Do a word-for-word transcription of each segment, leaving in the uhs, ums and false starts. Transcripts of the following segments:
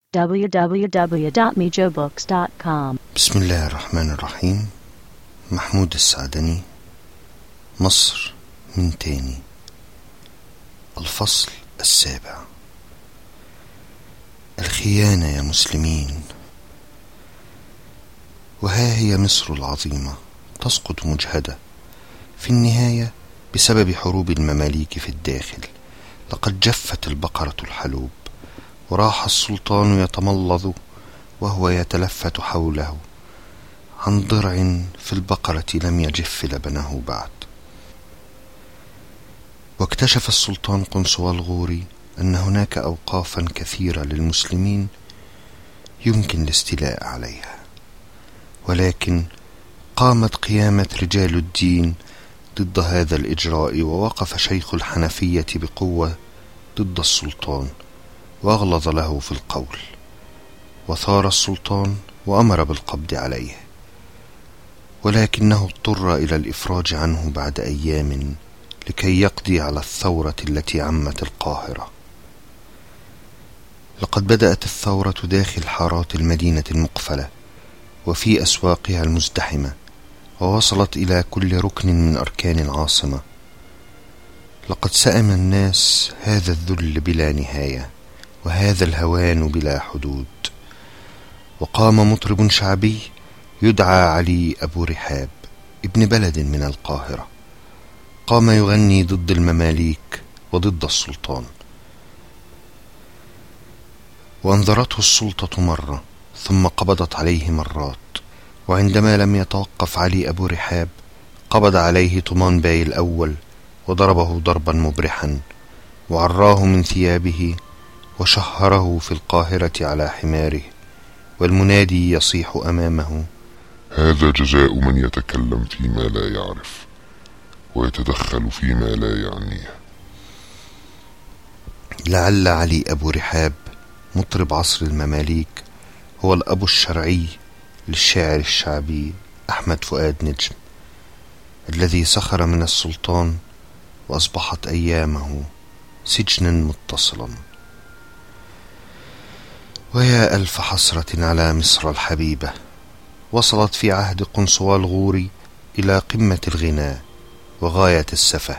دبليو دبليو دبليو دوت ميجو بوكس دوت كوم. بسم الله الرحمن الرحيم. محمود السعدني، مصر من تاني. الفصل السابع. الخيانة يا مسلمين. وها هي مصر العظيمة تسقط مجهدة في النهاية بسبب حروب المماليك في الداخل. لقد جفت البقرة الحلوب، وراح السلطان يتملظ وهو يتلفت حوله عن ضرع في البقرة لم يجف لبنه بعد. واكتشف السلطان قنصوى الغوري أن هناك أوقافا كثيرة للمسلمين يمكن الاستيلاء عليها، ولكن قامت قيامة رجال الدين ضد هذا الإجراء، ووقف شيخ الحنفية بقوة ضد السلطان واغلظ له في القول، وثار السلطان وأمر بالقبض عليه، ولكنه اضطر إلى الإفراج عنه بعد أيام لكي يقضي على الثورة التي عمت القاهرة. لقد بدأت الثورة داخل حارات المدينة المقفلة وفي أسواقها المزدحمة، ووصلت إلى كل ركن من أركان العاصمة. لقد سأم الناس هذا الذل بلا نهاية وهذا الهوان بلا حدود. وقام مطرب شعبي يدعى علي أبو رحاب، ابن بلد من القاهرة، قام يغني ضد المماليك وضد السلطان. وانذرته السلطة مرة ثم قبضت عليه مرات، وعندما لم يتوقف علي أبو رحاب قبض عليه طمان باي الأول وضربه ضربا مبرحا، وعراه من ثيابه وشهره في القاهرة على حماره، والمنادي يصيح أمامه: هذا جزاء من يتكلم فيما لا يعرف ويتدخل فيما لا يعنيه. لعل علي أبو رحاب مطرب عصر المماليك هو الأب الشرعي للشاعر الشعبي أحمد فؤاد نجم، الذي سخر من السلطان وأصبحت أيامه سجنا متصلا. ويا ألف حسرة على مصر الحبيبة، وصلت في عهد قنصوى الغوري إلى قمة الغنى وغاية السفه.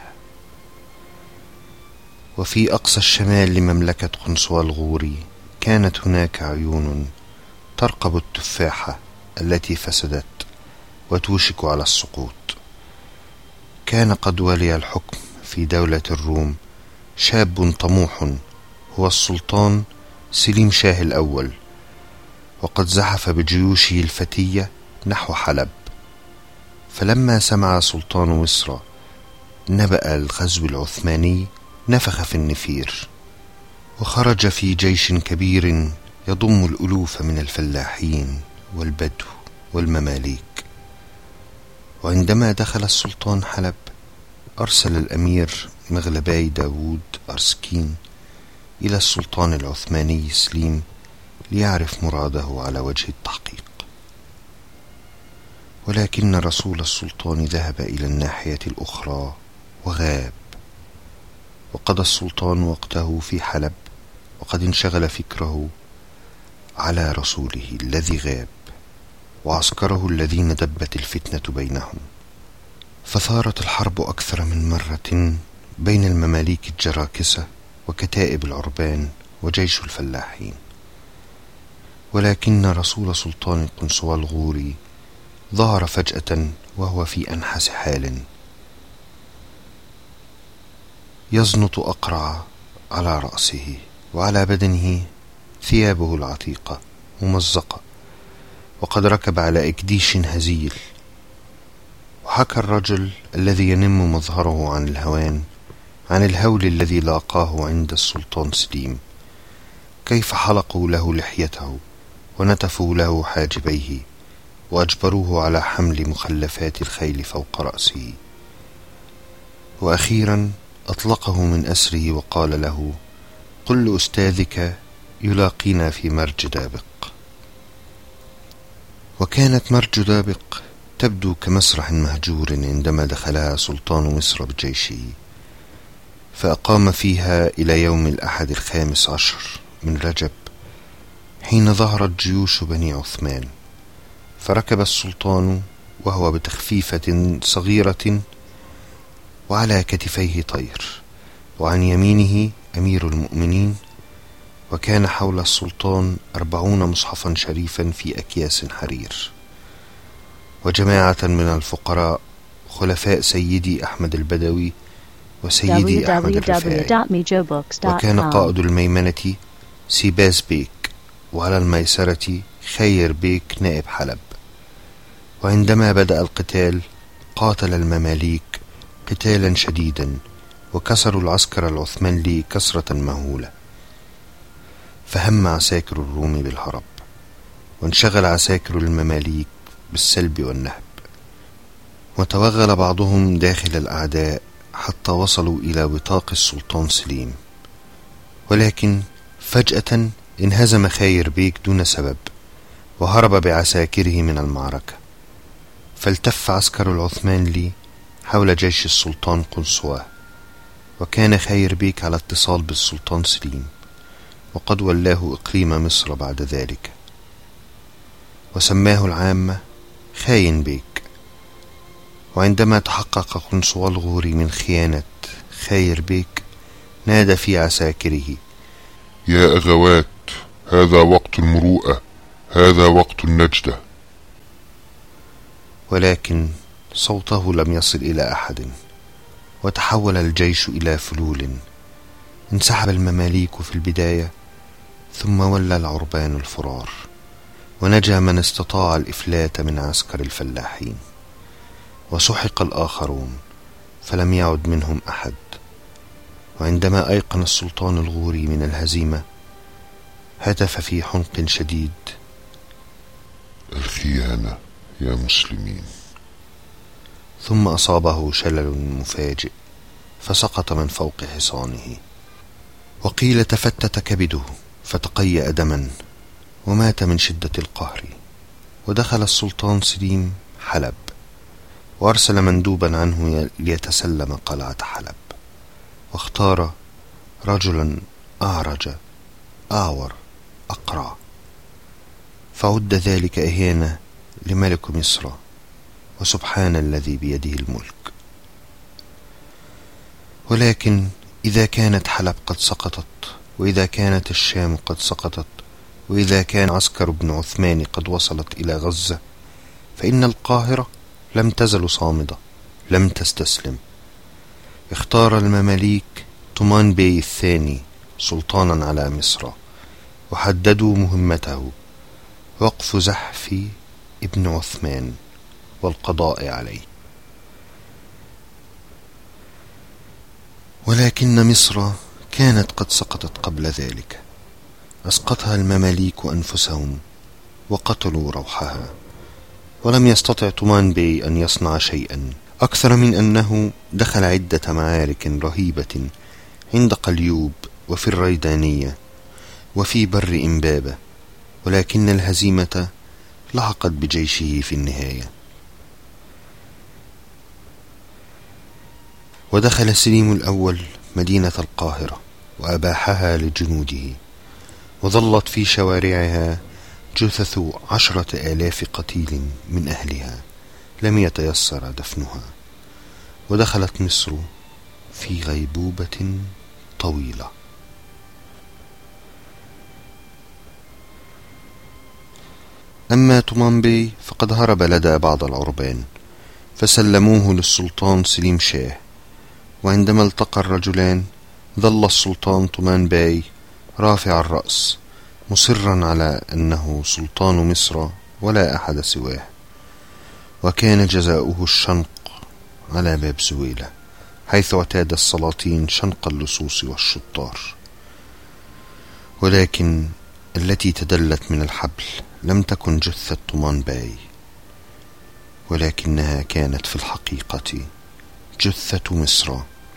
وفي أقصى الشمال لمملكة قنصوى الغوري كانت هناك عيون ترقب التفاحة التي فسدت وتوشك على السقوط. كان قد ولي الحكم في دولة الروم شاب طموح هو السلطان سليم شاه الأول، وقد زحف بجيوشه الفتية نحو حلب. فلما سمع سلطان مصر نبأ الغزو العثماني نفخ في النفير، وخرج في جيش كبير يضم الألوف من الفلاحين والبدو والمماليك. وعندما دخل السلطان حلب أرسل الأمير مغلباي داود أرسكين إلى السلطان العثماني سليم ليعرف مراده على وجه التحقيق. ولكن رسول السلطان ذهب إلى الناحية الأخرى وغاب، وقضى السلطان وقته في حلب وقد انشغل فكره على رسوله الذي غاب وعسكره الذين دبت الفتنة بينهم. فثارت الحرب أكثر من مرة بين المماليك الجراكسة وكتائب العربان وجيش الفلاحين. ولكن رسول سلطان قنصوى الغوري ظهر فجأة وهو في أنحس حال، يزنط أقرع على رأسه، وعلى بدنه ثيابه العتيقة ممزقة، وقد ركب على إكديش هزيل. وحكى الرجل الذي ينم مظهره عن الهوان عن الهول الذي لاقاه عند السلطان سليم، كيف حلقوا له لحيته ونتفوا له حاجبيه وأجبروه على حمل مخلفات الخيل فوق رأسه. وأخيرا أطلقه من أسره وقال له: قل لأستاذك يلاقينا في مرج دابق. وكانت مرج دابق تبدو كمسرح مهجور عندما دخلها سلطان مصر بجيشه، فأقام فيها إلى يوم الأحد الخامس عشر من رجب، حين ظهرت جيوش بني عثمان، فركب السلطان وهو بتخفيفة صغيرة وعلى كتفيه طير، وعن يمينه أمير المؤمنين، وكان حول السلطان أربعون مصحفا شريفا في أكياس حرير، وجماعة من الفقراء خلفاء سيدي أحمد البدوي وسيدي أحمد الرفاعي. وكان قائد الميمنة سيباز بيك، وعلى الميسرة خير بيك نائب حلب. وعندما بدأ القتال قاتل المماليك قتالا شديدا، وكسروا العسكر العثماني كسرة مهولة، فهم عساكر الروم بالهرب، وانشغل عساكر المماليك بالسلب والنهب، وتوغل بعضهم داخل الأعداء حتى وصلوا إلى وطاق السلطان سليم. ولكن فجأة انهزم خير بيك دون سبب، وهرب بعساكره من المعركة، فالتف عسكر العثماني حول جيش السلطان قنصواه. وكان خير بيك على اتصال بالسلطان سليم، وقد ولاه إقليم مصر بعد ذلك، وسماه العامة خاين بيك. وعندما تحقق قنصوى الغوري من خيانة خير بيك نادى في عساكره: يا أغوات، هذا وقت المروءة، هذا وقت النجدة. ولكن صوته لم يصل إلى أحد، وتحول الجيش إلى فلول. انسحب المماليك في البداية، ثم ولى العربان الفرار، ونجا من استطاع الإفلات من عسكر الفلاحين، وسحق الآخرون فلم يعد منهم أحد. وعندما أيقن السلطان الغوري من الهزيمة هتف في حنق شديد: الخيانة يا مسلمين. ثم أصابه شلل مفاجئ فسقط من فوق حصانه، وقيل تفتت كبده فتقيأ دما ومات من شدة القهر. ودخل السلطان سليم حلب، وأرسل مندوبا عنه ليتسلم قلعة حلب، واختار رجلا أعرج أعور أقرع، فعد ذلك إهانة لملك مصر، وسبحان الذي بيده الملك. ولكن إذا كانت حلب قد سقطت، وإذا كانت الشام قد سقطت، وإذا كان عسكر ابن عثمان قد وصلت إلى غزة، فإن القاهرة لم تزل صامدة، لم تستسلم. اختار المماليك طمان بي الثاني سلطانا على مصر، وحددوا مهمته: وقف زحف ابن عثمان والقضاء عليه. ولكن مصر كانت قد سقطت قبل ذلك، أسقطها المماليك أنفسهم وقتلوا روحها، ولم يستطع طمان بي أن يصنع شيئا أكثر من أنه دخل عدة معارك رهيبة عند قليوب وفي الريدانية وفي بر إمبابة، ولكن الهزيمة لحقت بجيشه في النهاية. ودخل سليم الأول مدينة القاهرة وأباحها لجنوده، وظلت في شوارعها جثث عشرة آلاف قتيل من أهلها لم يتيسر دفنها. ودخلت مصر في غيبوبة طويلة. أما طمان بي فقد هرب لدى بعض العربان، فسلموه للسلطان سليم شاه. وعندما التقى الرجلان ظل السلطان طمان بي رافع الرأس مصرا على أنه سلطان مصر ولا أحد سواه، وكان جزاؤه الشنق على باب زويلة، حيث اعتاد السلاطين شنق اللصوص والشطار. ولكن التي تدلت من الحبل لم تكن جثة طمان بي، ولكنها كانت في الحقيقة جثة مصر.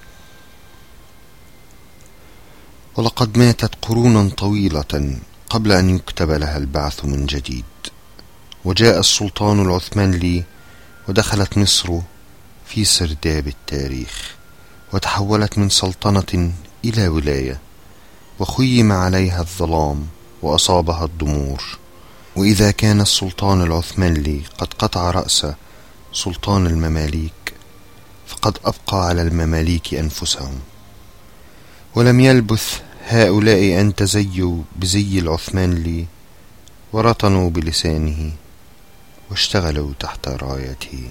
ولقد ماتت قرونا طويلة قبل أن يكتب لها البعث من جديد. وجاء السلطان العثماني ودخلت مصر في سرداب التاريخ، وتحولت من سلطنة إلى ولاية، وخيم عليها الظلام وأصابها الضمور. وإذا كان السلطان العثماني قد قطع رأس سلطان المماليك، فقد أبقى على المماليك أنفسهم، ولم يلبث هؤلاء أن تزيوا بزي العثماني ورطنوا بلسانه واشتغلوا تحت رايته.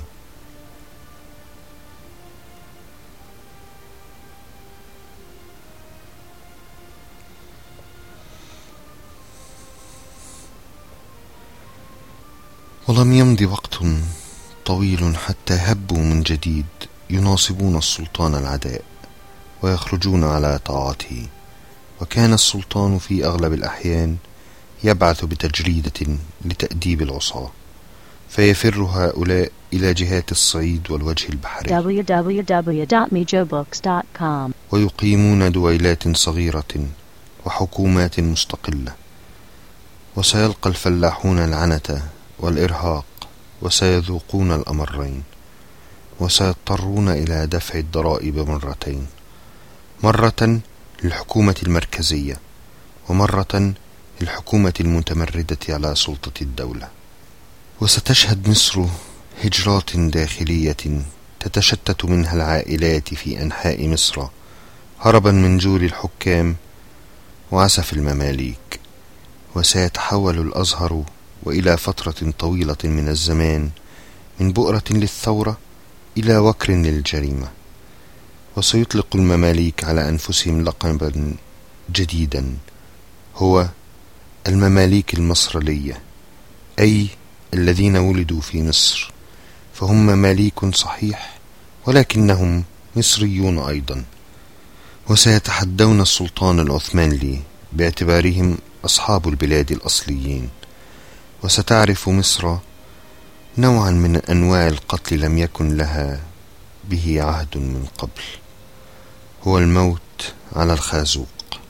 ولم يمض وقت طويل حتى هبوا من جديد يناصبون السلطان العداء ويخرجون على طاعته. وكان السلطان في أغلب الأحيان يبعث بتجريدة لتأديب العصاة، فيفر هؤلاء إلى جهات الصعيد والوجه البحري دبليو دبليو دبليو دوت ميجو بوكس دوت كوم، ويقيمون دويلات صغيرة وحكومات مستقلة. وسيلقى الفلاحون العنة والإرهاق، وسيذوقون الأمرين، وسيضطرون إلى دفع الضرائب مرتين، مرة للحكومة المركزية ومرة للحكومة المتمردة على سلطة الدولة. وستشهد مصر هجرات داخلية تتشتت منها العائلات في أنحاء مصر هربا من جور الحكام وعسف المماليك. وسيتحول الأزهر وإلى فترة طويلة من الزمان من بؤرة للثورة إلى وكر للجريمة. وسيطلق المماليك على أنفسهم لقبا جديدا، هو المماليك المصرلية، أي الذين ولدوا في مصر، فهم مماليك صحيح ولكنهم مصريون أيضا. وسيتحدون السلطان العثماني باعتبارهم أصحاب البلاد الأصليين. وستعرف مصر نوعا من أنواع القتل لم يكن لها به عهد من قبل، هو الموت على الخازوق.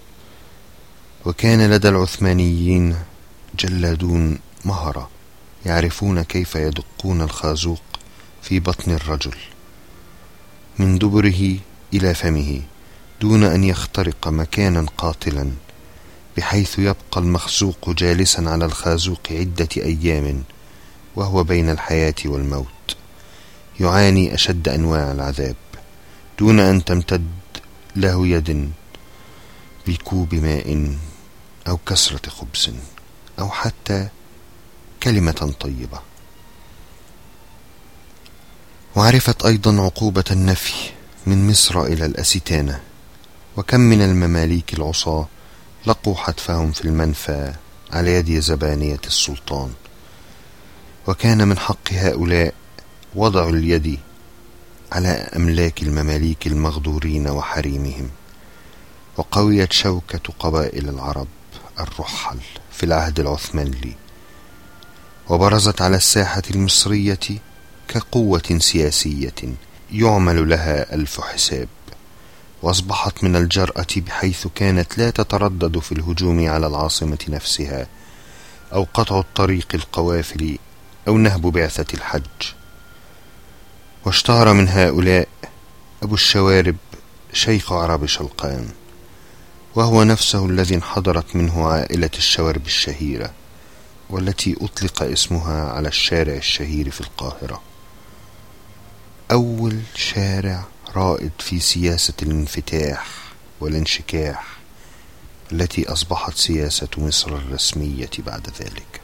وكان لدى العثمانيين جلادون مهرة يعرفون كيف يدقون الخازوق في بطن الرجل من دبره إلى فمه دون أن يخترق مكانا قاتلا، بحيث يبقى المخزوق جالسا على الخازوق عدة أيام وهو بين الحياة والموت، يعاني أشد أنواع العذاب دون أن تمتد له يد بكوب ماء أو كسرة خبز أو حتى كلمة طيبة. وعرفت أيضا عقوبة النفي من مصر إلى الأستانة. وكم من المماليك العصاة لقوا حتفهم في المنفى على يد زبانية السلطان. وكان من حق هؤلاء وضع اليد على أملاك المماليك المغدورين وحريمهم. وقويت شوكة قبائل العرب الرحل في العهد العثماني، وبرزت على الساحة المصرية كقوة سياسية يعمل لها ألف حساب. وأصبحت من الجرأة بحيث كانت لا تتردد في الهجوم على العاصمة نفسها أو قطع الطريق القوافل أو نهب بعثة الحج. واشتهر من هؤلاء أبو الشوارب شيخ عرب شلقان، وهو نفسه الذي انحدرت منه عائلة الشوارب الشهيرة، والتي أطلق اسمها على الشارع الشهير في القاهرة، أول شارع رائد في سياسة الانفتاح والانشكاح التي أصبحت سياسة مصر الرسمية بعد ذلك.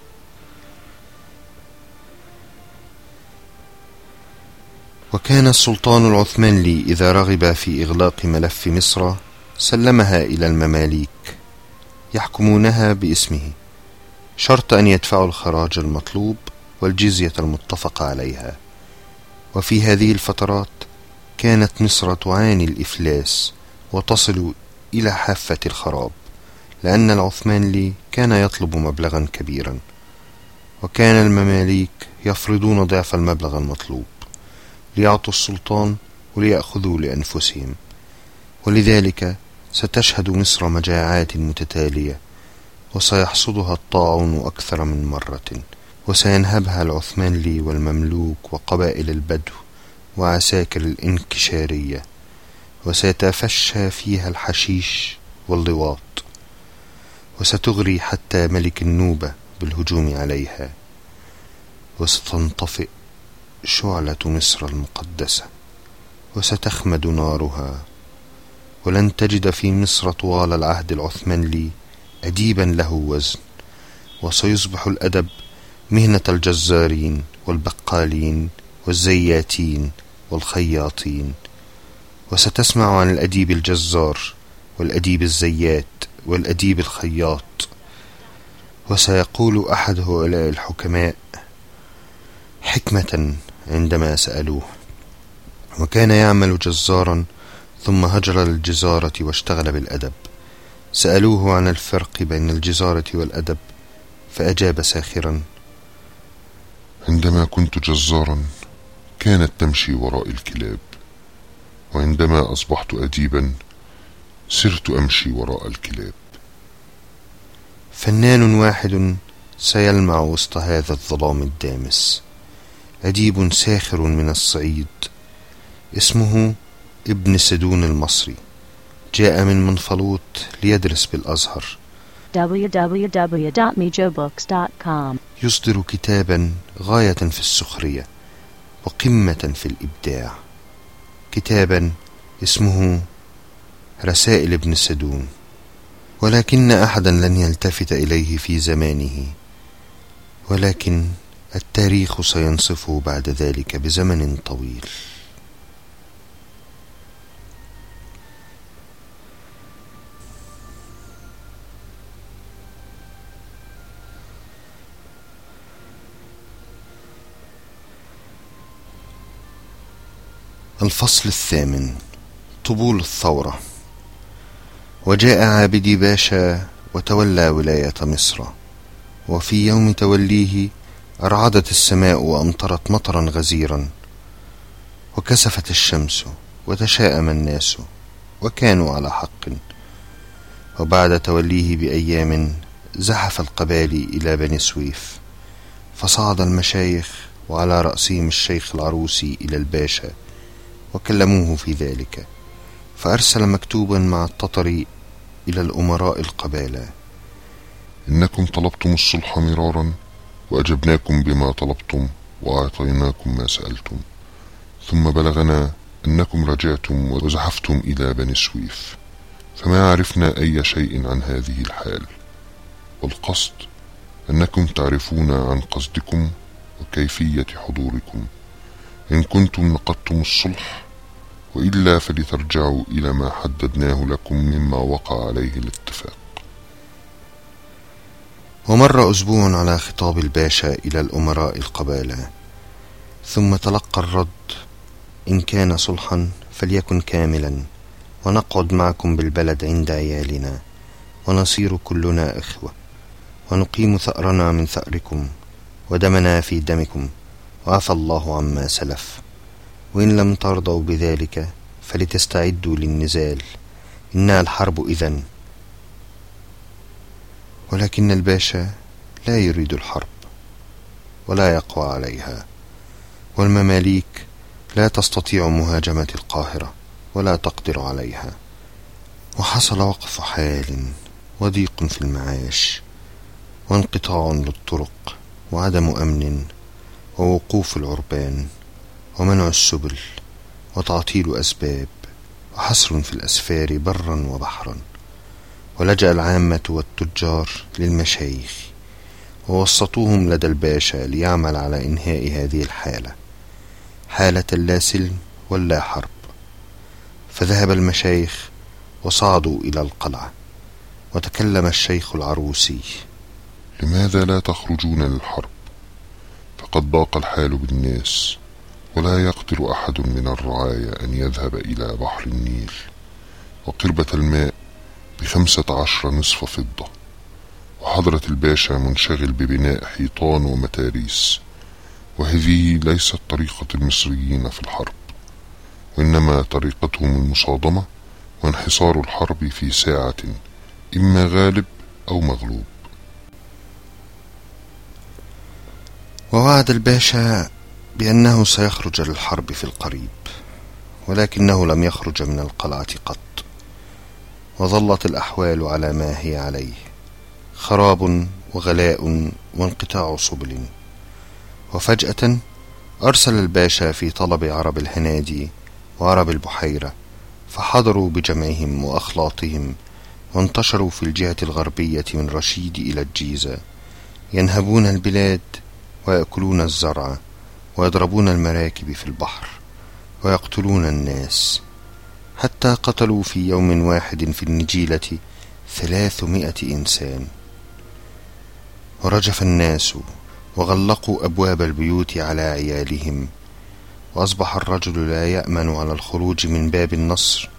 وكان السلطان العثماني إذا رغب في إغلاق ملف مصر سلمها إلى المماليك يحكمونها باسمه، شرط أن يدفعوا الخراج المطلوب والجزية المتفق عليها. وفي هذه الفترات كانت مصر تعاني الإفلاس وتصل إلى حافة الخراب، لأن العثماني كان يطلب مبلغا كبيرا، وكان المماليك يفرضون ضعف المبلغ المطلوب ليعطوا السلطان وليأخذوا لأنفسهم. ولذلك ستشهد مصر مجاعات متتالية، وسيحصدها الطاعون أكثر من مرة، وسينهبها العثماني والمملوك وقبائل البدو وعساكر الانكشارية، وسيتفشى فيها الحشيش واللواط. وستغري حتى ملك النوبة بالهجوم عليها، وستنطفئ شعلة مصر المقدسة، وستخمد نارها، ولن تجد في مصر طوال العهد العثماني أديبا له وزن، وسيصبح الأدب مهنة الجزارين والبقالين والزياتين والخياطين. وستسمع عن الأديب الجزار والأديب الزيات والأديب الخياط. وسيقول أحد هؤلاء الحكماء حكمة عندما سألوه، وكان يعمل جزارا ثم هجر للجزارة واشتغل بالأدب. سألوه عن الفرق بين الجزارة والأدب، فأجاب ساخرا: عندما كنت جزارا كانت تمشي وراء الكلاب، وعندما أصبحت أديبا صرت أمشي وراء الكلاب. فنان واحد سيلمع وسط هذا الظلام الدامس، أديب ساخر من الصعيد اسمه ابن سدون المصري، جاء من منفلوط ليدرس بالأزهر. دبليو دبليو دبليو دوت ميجو بوكس دوت كوم. يصدر كتابا غاية في السخرية وقمة في الإبداع، كتابا اسمه رسائل ابن سدون. ولكن أحدا لن يلتفت إليه في زمانه، ولكن التاريخ سينصفه بعد ذلك بزمن طويل. الفصل الثامن: طبول الثورة. وجاء عابدي باشا وتولى ولاية مصر، وفي يوم توليه أرعدت السماء وأمطرت مطرا غزيرا، وكسفت الشمس وتشاءم الناس، وكانوا على حق. وبعد توليه بأيام زحف القبائل إلى بني سويف، فصعد المشايخ وعلى رأسهم الشيخ العروسي إلى الباشا، وكلموه في ذلك، فأرسل مكتوبا مع التتر إلى الأمراء القبالة: إنكم طلبتم الصلح مرارا، وأجبناكم بما طلبتم، وأعطيناكم ما سألتم، ثم بلغنا أنكم رجعتم وزحفتم إلى بني سويف، فما عرفنا أي شيء عن هذه الحال. والقصد أنكم تعرفون عن قصدكم وكيفية حضوركم، إن كنتم نقضتم الصلح، وإلا فلترجعوا إلى ما حددناه لكم مما وقع عليه الاتفاق. ومر أسبوع على خطاب الباشا إلى الأمراء القبالة، ثم تلقى الرد: إن كان صلحا فليكن كاملا، ونقعد معكم بالبلد عند عيالنا، ونصير كلنا إخوة، ونقيم ثأرنا من ثأركم، ودمنا في دمكم، وعفى الله عما سلف. وإن لم ترضوا بذلك فلتستعدوا للنزال، إنها الحرب إذن. ولكن الباشا لا يريد الحرب ولا يقوى عليها، والمماليك لا تستطيع مهاجمة القاهرة ولا تقدر عليها. وحصل وقف حال، وضيق في المعاش، وانقطاع للطرق، وعدم أمن، ووقوف العربان، ومنع السبل، وتعطيل أسباب، وحصر في الأسفار برا وبحرا. ولجأ العامة والتجار للمشايخ، ووسطوهم لدى الباشا ليعمل على إنهاء هذه الحالة، حالة لا سلم ولا حرب. فذهب المشايخ وصعدوا إلى القلعة، وتكلم الشيخ العروسي: لماذا لا تخرجون للحرب؟ فقد ضاق الحال بالناس، ولا يقدر أحد من الرعايا أن يذهب إلى بحر النيل، وقربة الماء بخمسة عشر نصف فضة، وحضرة الباشا منشغل ببناء حيطان ومتاريس. وهذه ليست طريقة المصريين في الحرب، وإنما طريقتهم المصادمة وانحصار الحرب في ساعة، إما غالب أو مغلوب. ووعد الباشا بأنه سيخرج للحرب في القريب، ولكنه لم يخرج من القلعة قط، وظلت الأحوال على ما هي عليه، خراب وغلاء وانقطاع سبل. وفجأة أرسل الباشا في طلب عرب الهنادي وعرب البحيرة، فحضروا بجمعهم وأخلاطهم وانتشروا في الجهة الغربية من رشيد إلى الجيزة، ينهبون البلاد ويأكلون الزرع ويضربون المراكب في البحر ويقتلون الناس، حتى قتلوا في يوم واحد في النجيلة ثلاثمائة إنسان. ورجف الناس وغلقوا أبواب البيوت على عيالهم، وأصبح الرجل لا يأمن على الخروج من باب النصر.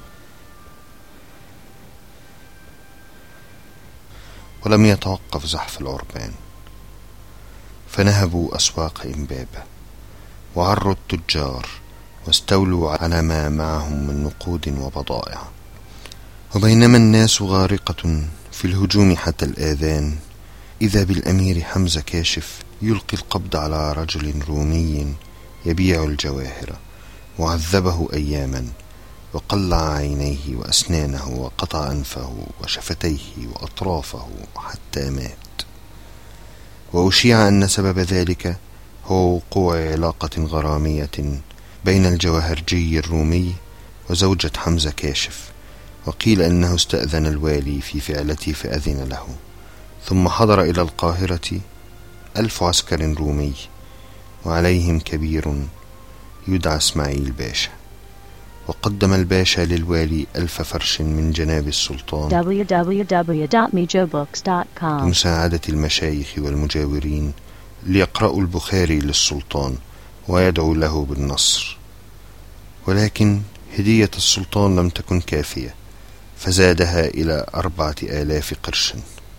ولم يتوقف زحف العربان، فنهبوا أسواق إمبابة وعروا التجار واستولوا على ما معهم من نقود وبضائع. وبينما الناس غارقة في الهجوم حتى الآذان، إذا بالأمير حمزة كاشف يلقي القبض على رجل رومي يبيع الجواهر، وعذبه أياما وقلع عينيه وأسنانه وقطع أنفه وشفتيه وأطرافه حتى مات. وأشيع أن سبب ذلك هو وقوع علاقة غرامية بين الجواهرجي الرومي وزوجة حمزة كاشف، وقيل أنه استأذن الوالي في فعلته فأذن له، ثم حضر إلى القاهرة ألف عسكر رومي وعليهم كبير يدعى اسماعيل باشا، وقدم الباشا للوالي ألف فرش من جناب السلطان دبليو دبليو دبليو دوت ميجو بوكس دوت كوم بمساعدة المشايخ والمجاورين ليقرأوا البخاري للسلطان ويدعوا له بالنصر. ولكن هدية السلطان لم تكن كافية، فزادها إلى أربعة آلاف قرش.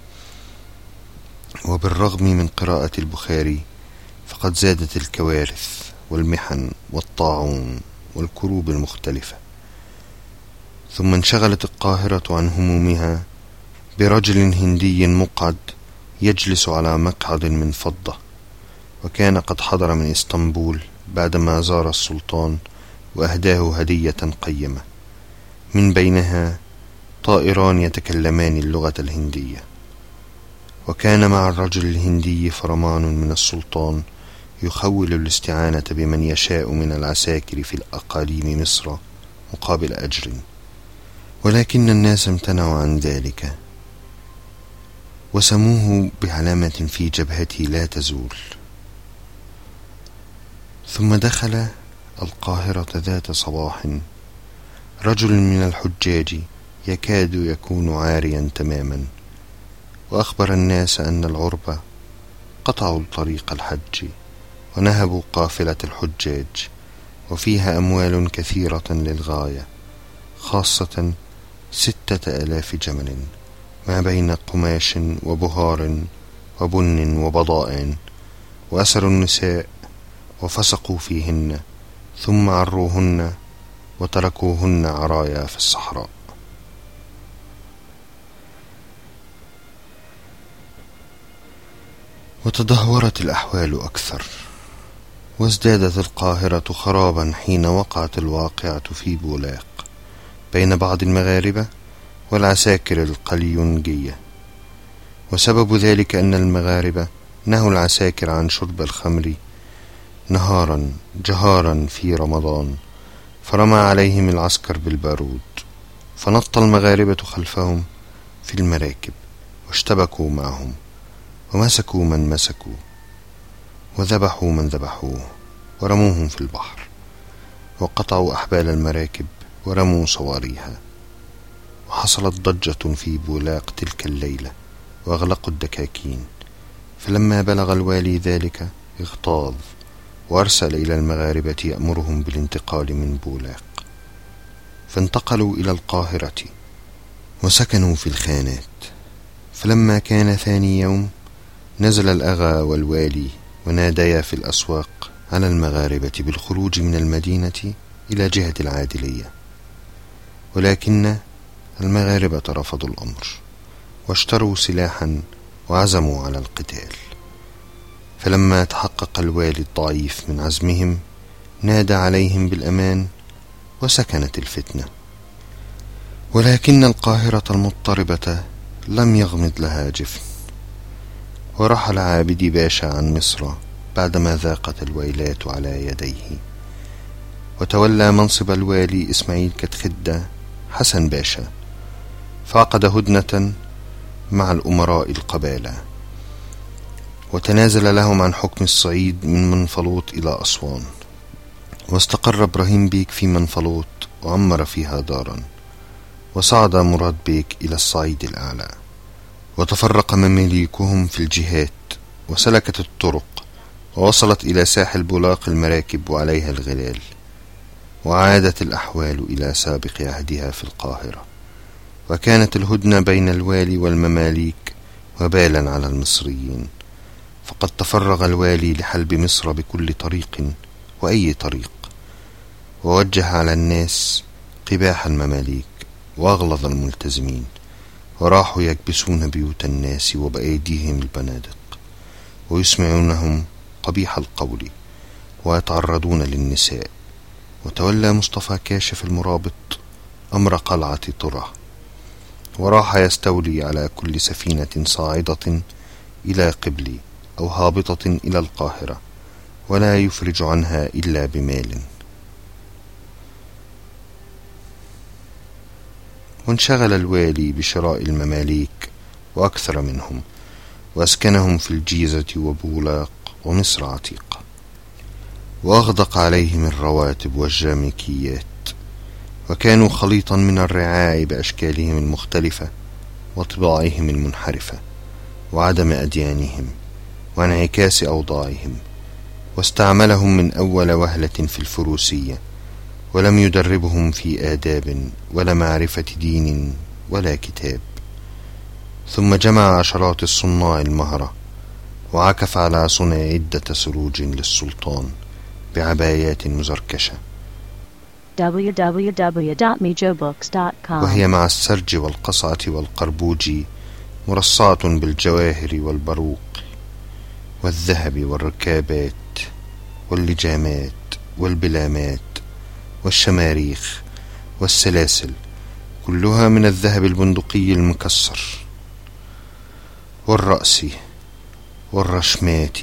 وبالرغم من قراءة البخاري فقد زادت الكوارث والمحن والطاعون والكروب المختلفة. ثم انشغلت القاهرة عن همومها برجل هندي مقعد يجلس على مقعد من فضة، وكان قد حضر من اسطنبول بعدما زار السلطان وأهداه هدية قيمة، من بينها طائران يتكلمان اللغة الهندية. وكان مع الرجل الهندي فرمان من السلطان يخول الاستعانة بمن يشاء من العساكر في الأقاليم مصر مقابل أجر، ولكن الناس امتنعوا عن ذلك وسموه بعلامة في جبهته لا تزول. ثم دخل القاهرة ذات صباح رجل من الحجاج يكاد يكون عاريا تماما، وأخبر الناس أن العرب قطعوا طريق الحج ونهبوا قافلة الحجاج، وفيها أموال كثيرة للغاية، خاصة ستة آلاف جمل ما بين قماش وبهار وبن وبضائع، وأسروا النساء وفسقوا فيهن ثم عروهن وتركوهن عرايا في الصحراء. وتدهورت الأحوال أكثر، وازدادت القاهرة خرابا حين وقعت الواقعة في بولاق بين بعض المغاربة والعساكر القليونجية. وسبب ذلك أن المغاربة نهوا العساكر عن شرب الخمر نهارا جهارا في رمضان، فرمى عليهم العسكر بالبارود، فنط المغاربة خلفهم في المراكب واشتبكوا معهم ومسكوا من مسكوا وذبحوا من ذبحوه ورموهم في البحر، وقطعوا أحبال المراكب ورموا صواريها. وحصلت ضجة في بولاق تلك الليلة وأغلقوا الدكاكين. فلما بلغ الوالي ذلك اغتاظ وأرسل إلى المغاربة يأمرهم بالانتقال من بولاق، فانتقلوا إلى القاهرة وسكنوا في الخانات. فلما كان ثاني يوم نزل الأغا والوالي وناديا في الأسواق على المغاربة بالخروج من المدينة إلى جهة العادلية، ولكن المغاربة رفضوا الأمر واشتروا سلاحا وعزموا على القتال. فلما تحقق الوالي الضعيف من عزمهم نادى عليهم بالأمان وسكنت الفتنة. ولكن القاهرة المضطربة لم يغمض لها جفن، ورحل عابدي باشا عن مصر بعدما ذاقت الويلات على يديه، وتولى منصب الوالي إسماعيل كتخدة حسن باشا، فعقد هدنة مع الأمراء القبالة، وتنازل لهم عن حكم الصعيد من منفلوط إلى أسوان. واستقر إبراهيم بيك في منفلوط وعمر فيها دارا، وصعد مراد بيك إلى الصعيد الأعلى، وتفرق مماليكهم في الجهات، وسلكت الطرق، ووصلت إلى ساحل بولاق المراكب وعليها الغلال، وعادت الأحوال إلى سابق عهدها في القاهرة. وكانت الهدنة بين الوالي والمماليك وبالا على المصريين، فقد تفرغ الوالي لحلب مصر بكل طريق وأي طريق، ووجه على الناس قباح المماليك وأغلظ الملتزمين، وراحوا يكبسون بيوت الناس وبأيديهم البنادق، ويسمعونهم قبيح القول، ويتعرضون للنساء. وتولى مصطفى كاشف المرابط أمر قلعة طرة، وراح يستولي على كل سفينة صاعدة إلى قبلي أو هابطة إلى القاهرة، ولا يفرج عنها إلا بمال. وانشغل الوالي بشراء المماليك وأكثر منهم، وأسكنهم في الجيزة وبولاق ومصر عتيقة، وأغدق عليهم الرواتب والجامكيات، وكانوا خليطا من الرعاع بأشكالهم المختلفة وطباعهم المنحرفة وعدم أديانهم وانعكاس أوضاعهم، واستعملهم من أول وهلة في الفروسية، ولم يدربهم في آداب ولا معرفة دين ولا كتاب. ثم جمع عشرات الصناع المهرة، وعكف على صنع عدة سروج للسلطان بعبايات مزركشة، دبليو دبليو دبليو دوت ميجو بوكس دوت كوم، وهي مع السرج والقصعة والقربوج مرصعة بالجواهر والبروق والذهب والركابات واللجامات والبلامات والشماريخ والسلاسل، كلها من الذهب البندقي المكسر، والرأس والرشمات،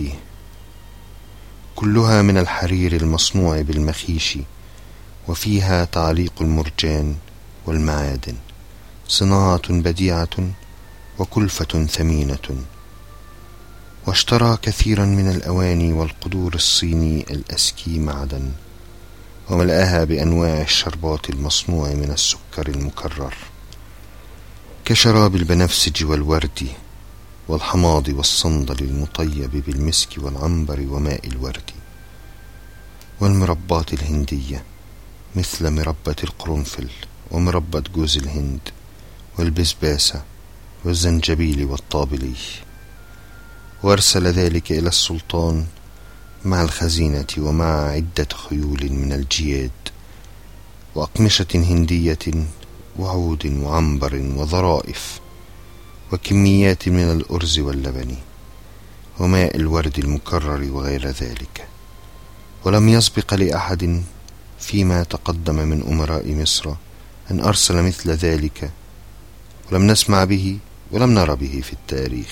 كلها من الحرير المصنوع بالمخيش، وفيها تعليق المرجان والمعادن، صناعة بديعة وكلفة ثمينة. واشترى كثيرا من الأواني والقدور الصيني الأسكي معدن، وملأها بأنواع الشربات المصنوع من السكر المكرر، كشراب البنفسج والورد والحماض والصندل المطيب بالمسك والعنبر وماء الورد، والمربات الهندية مثل مربة القرنفل ومربة جوز الهند والبسباسة والزنجبيل والطابلي. وارسل ذلك إلى السلطان مع الخزينة ومع عدة خيول من الجياد وأقمشة هندية وعود وعنبر وظرائف، وكميات من الأرز واللبن وماء الورد المكرر وغير ذلك. ولم يسبق لأحد فيما تقدم من أمراء مصر أن أرسل مثل ذلك، ولم نسمع به ولم نر به في التاريخ.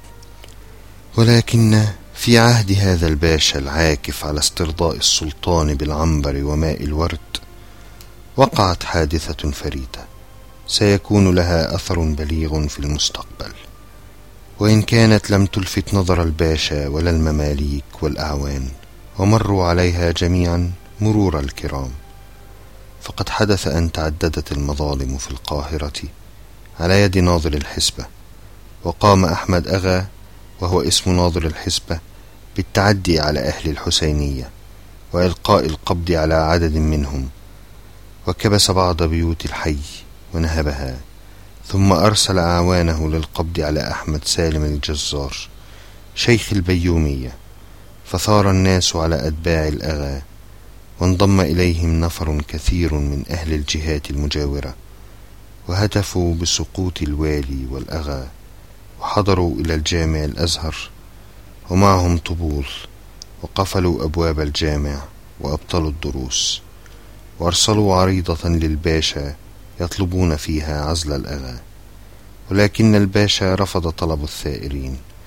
ولكن في عهد هذا الباشا العاكف على استرضاء السلطان بالعنبر وماء الورد وقعت حادثة فريدة سيكون لها أثر بليغ في المستقبل، وإن كانت لم تلفت نظر الباشا ولا المماليك والأعوان، ومروا عليها جميعا مرور الكرام. فقد حدث أن تعددت المظالم في القاهرة على يد ناظر الحسبة، وقام أحمد أغا وهو اسم ناظر الحسبة بالتعدي على أهل الحسينية وإلقاء القبض على عدد منهم، وكبس بعض بيوت الحي ونهبها، ثم أرسل أعوانه للقبض على أحمد سالم الجزار شيخ البيومية، فثار الناس على أتباع الأغا، وانضم إليهم نفر كثير من أهل الجهات المجاورة، وهتفوا بسقوط الوالي والأغا، وحضروا إلى الجامع الأزهر ومعهم طبول، وقفلوا أبواب الجامع وأبطلوا الدروس، وارسلوا عريضة للباشا يطلبون فيها عزل الأغا، ولكن الباشا رفض طلب الثائرين،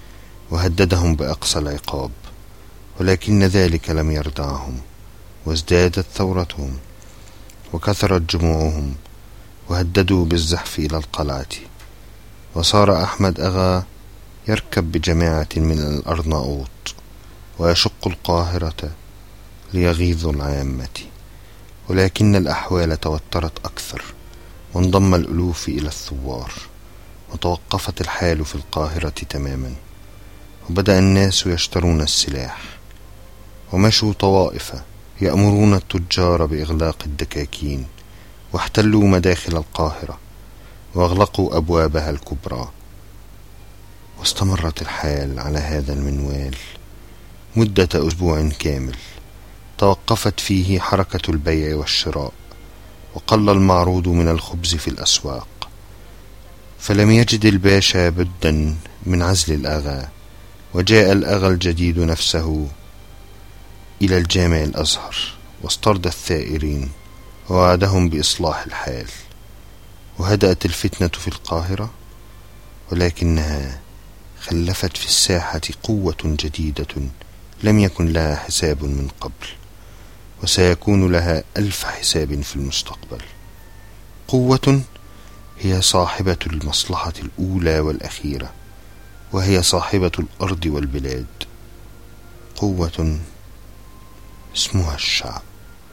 وهددهم بأقصى العقاب، ولكن ذلك لم يردعهم، وازدادت ثورتهم وكثرت جموعهم، وهددوا بالزحف إلى القلعة. وصار أحمد أغا يركب بجماعة من الأرناؤوط ويشق القاهرة ليغيظ العامة، ولكن الأحوال توترت أكثر، وانضم الألوف إلى الثوار، وتوقفت الحال في القاهرة تماما، وبدأ الناس يشترون السلاح، ومشوا طوائف يأمرون التجار بإغلاق الدكاكين، واحتلوا مداخل القاهرة واغلقوا أبوابها الكبرى. واستمرت الحال على هذا المنوال مدة أسبوع كامل، توقفت فيه حركة البيع والشراء، وقل المعروض من الخبز في الأسواق، فلم يجد الباشا بدا من عزل الأغا، وجاء الأغا الجديد نفسه إلى الجامع الأزهر، واسترد الثائرين ووعدهم بإصلاح الحال، وهدأت الفتنة في القاهرة، ولكنها خلفت في الساحة قوة جديدة لم يكن لها حساب من قبل، وسيكون لها ألف حساب في المستقبل. قوة هي صاحبة المصلحة الأولى والأخيرة، وهي صاحبة الأرض والبلاد. قوة اسمها الشعب.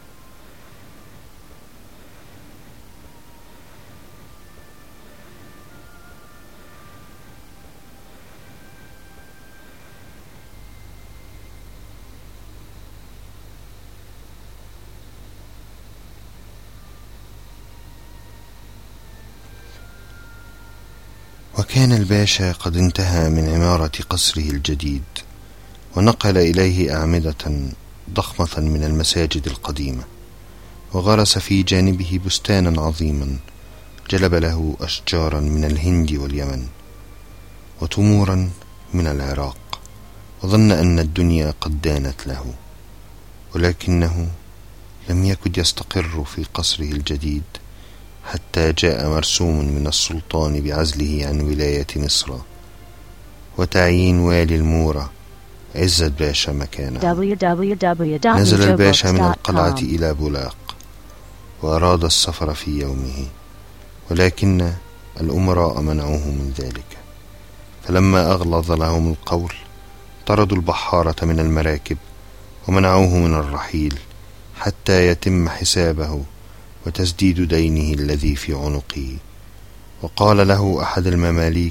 وكان الباشا قد انتهى من عمارة قصره الجديد، ونقل إليه أعمدة ضخمة من المساجد القديمة، وغرس في جانبه بستانا عظيما جلب له أشجارا من الهند واليمن وتمورا من العراق، وظن أن الدنيا قد دانت له، ولكنه لم يكد يستقر في قصره الجديد حتى جاء مرسوم من السلطان بعزله عن ولاية مصر وتعيين والي المورة عزت باشا مكانه. نزل الباشا من القلعة إلى بولاق، وأراد السفر في يومه، ولكن الأمراء منعوه من ذلك، فلما أغلظ لهم القول طردوا البحارة من المراكب ومنعوه من الرحيل حتى يتم حسابه وتسديد دينه الذي في عنقه. وقال له أحد المماليك: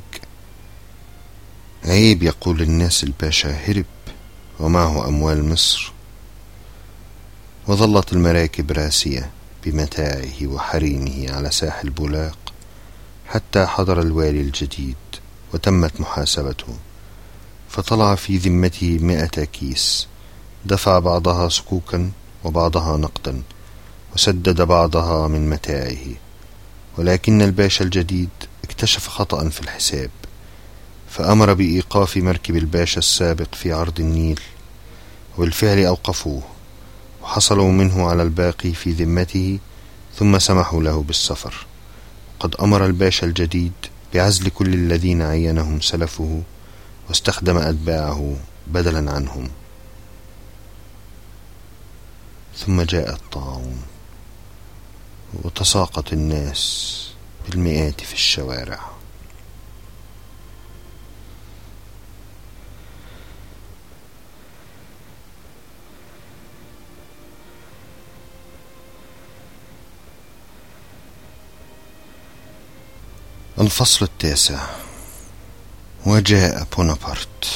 عيب يقول الناس الباشا هرب ومعه أموال مصر. وظلت المراكب راسية بمتاعه وحريمه على ساحل بولاق حتى حضر الوالي الجديد وتمت محاسبته، فطلع في ذمته مئة كيس، دفع بعضها سكوكا وبعضها نقدا، وسدد بعضها من متاعه. ولكن الباشا الجديد اكتشف خطأ في الحساب، فأمر بإيقاف مركب الباشا السابق في عرض النيل، وبالفعل أوقفوه وحصلوا منه على الباقي في ذمته، ثم سمحوا له بالسفر. قد أمر الباشا الجديد بعزل كل الذين عينهم سلفه، واستخدم أتباعه بدلا عنهم. ثم جاء الطاعون، وتساقط الناس بالمئات في الشوارع. الفصل التاسع. وجاء بونابرت.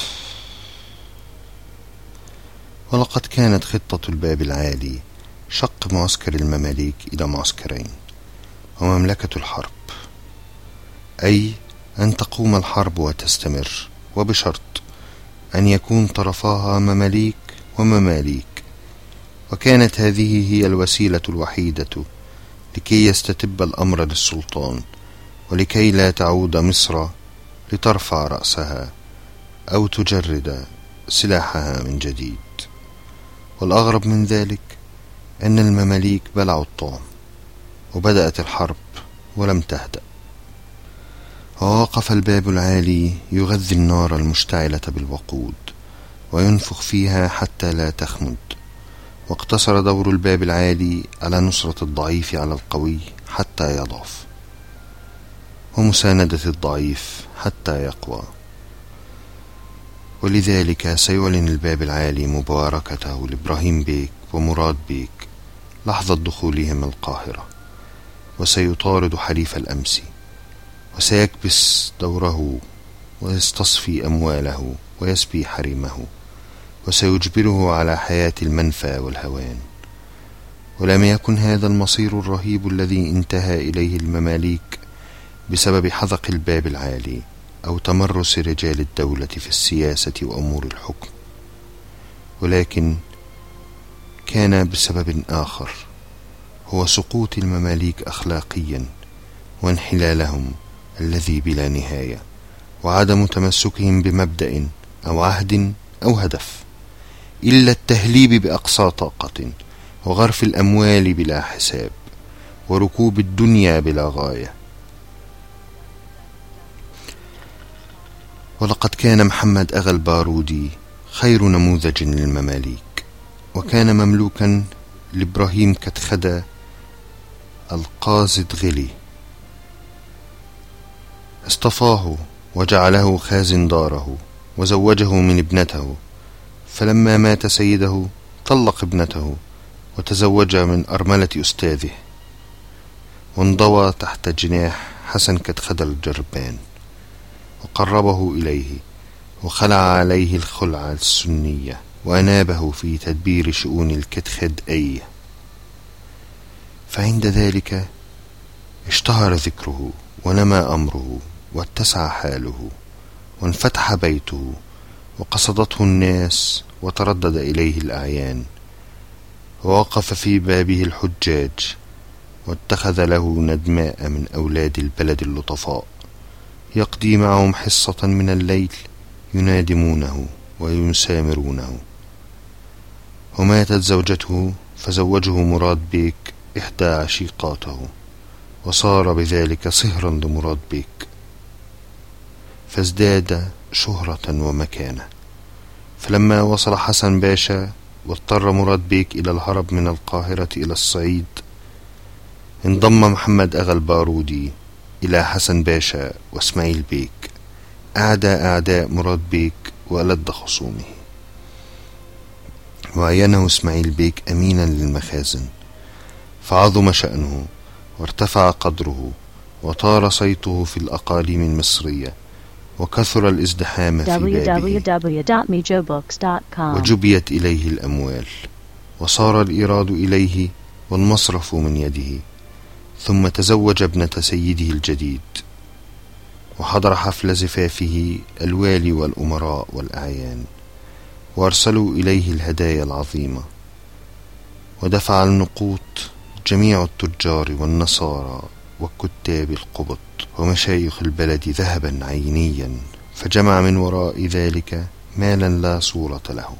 ولقد كانت خطة الباب العالي شق معسكر المماليك إلى معسكرين، ومملكة الحرب، أي أن تقوم الحرب وتستمر، وبشرط أن يكون طرفاها مماليك ومماليك. وكانت هذه هي الوسيلة الوحيدة لكي يستتب الأمر للسلطان، ولكي لا تعود مصر لترفع رأسها أو تجرد سلاحها من جديد. والأغرب من ذلك أن المماليك بلعوا الطعم، وبدأت الحرب ولم تهدأ. ووقف الباب العالي يغذي النار المشتعلة بالوقود وينفخ فيها حتى لا تخمد، واقتصر دور الباب العالي على نصرة الضعيف على القوي حتى يضعف، ومساندة الضعيف حتى يقوى. ولذلك سيعلن الباب العالي مباركته لإبراهيم بيك ومراد بيك لحظة دخولهم القاهرة، وسيطارد حليف الأمس، وسيكبس دوره ويستصفي أمواله ويسبي حريمه، وسيجبره على حياة المنفى والهوان. ولم يكن هذا المصير الرهيب الذي انتهى إليه المماليك بسبب حذق الباب العالي أو تمرس رجال الدولة في السياسة وأمور الحكم، ولكن كان بسبب آخر، هو سقوط المماليك أخلاقيا وانحلالهم الذي بلا نهاية، وعدم تمسكهم بمبدأ أو عهد أو هدف، إلا التهليب بأقصى طاقة، وغرف الأموال بلا حساب، وركوب الدنيا بلا غاية. ولقد كان محمد أغا البارودي خير نموذج للمماليك، وكان مملوكا لإبراهيم كتخدة القازد غلي، اصطفاه وجعله خازن داره وزوجه من ابنته، فلما مات سيده طلق ابنته وتزوج من أرملة أستاذه، وانضوى تحت جناح حسن كتخدة الجربان، وقربه إليه وخلع عليه الخلعة السنية، وأنابه في تدبير شؤون الكتخد أي. فعند ذلك اشتهر ذكره ونمى أمره واتسع حاله وانفتح بيته وقصدته الناس وتردد إليه الأعيان، ووقف في بابه الحجاج، واتخذ له ندماء من أولاد البلد اللطفاء يقضي معهم حصة من الليل ينادمونه ويسامرونه. وماتت زوجته فزوجه مراد بيك إحدى عشيقاته، وصار بذلك صهرا لمراد بيك، فازداد شهرة ومكانة. فلما وصل حسن باشا واضطر مراد بيك إلى الهرب من القاهرة إلى الصعيد، انضم محمد أغا البارودي إلى حسن باشا واسماعيل بيك، أعدى أعداء مراد بيك وألد خصومه، وعينه اسماعيل بيك أمينا للمخازن، فعظم شأنه وارتفع قدره وطار صيته في الأقاليم المصرية، وكثر الازدحام في بابه، وجبيت إليه الأموال، وصار الإيراد إليه والمصرف من يده. ثم تزوج ابنة سيده الجديد، وحضر حفل زفافه الوالي والأمراء والأعيان، وارسلوا إليه الهدايا العظيمة، ودفع النقوط جميع التجار والنصارى وكتاب القبط ومشايخ البلد ذهبا عينيا، فجمع من وراء ذلك مالا لا صورة له.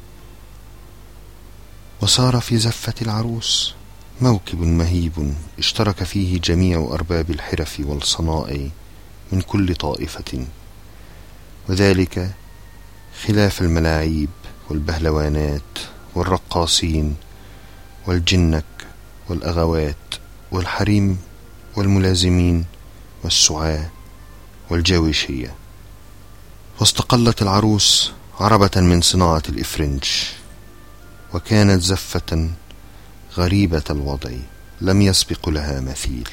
وصار في زفة العروس موكب مهيب اشترك فيه جميع أرباب الحرف والصنائع من كل طائفة، وذلك خلاف الملاعيب والبهلوانات والرقاصين والجنك والأغوات والحريم والملازمين والسعاة والجاويشية. واستقلت العروس عربة من صناعة الإفرنج، وكانت زفة غريبة الوضع لم يسبق لها مثيل.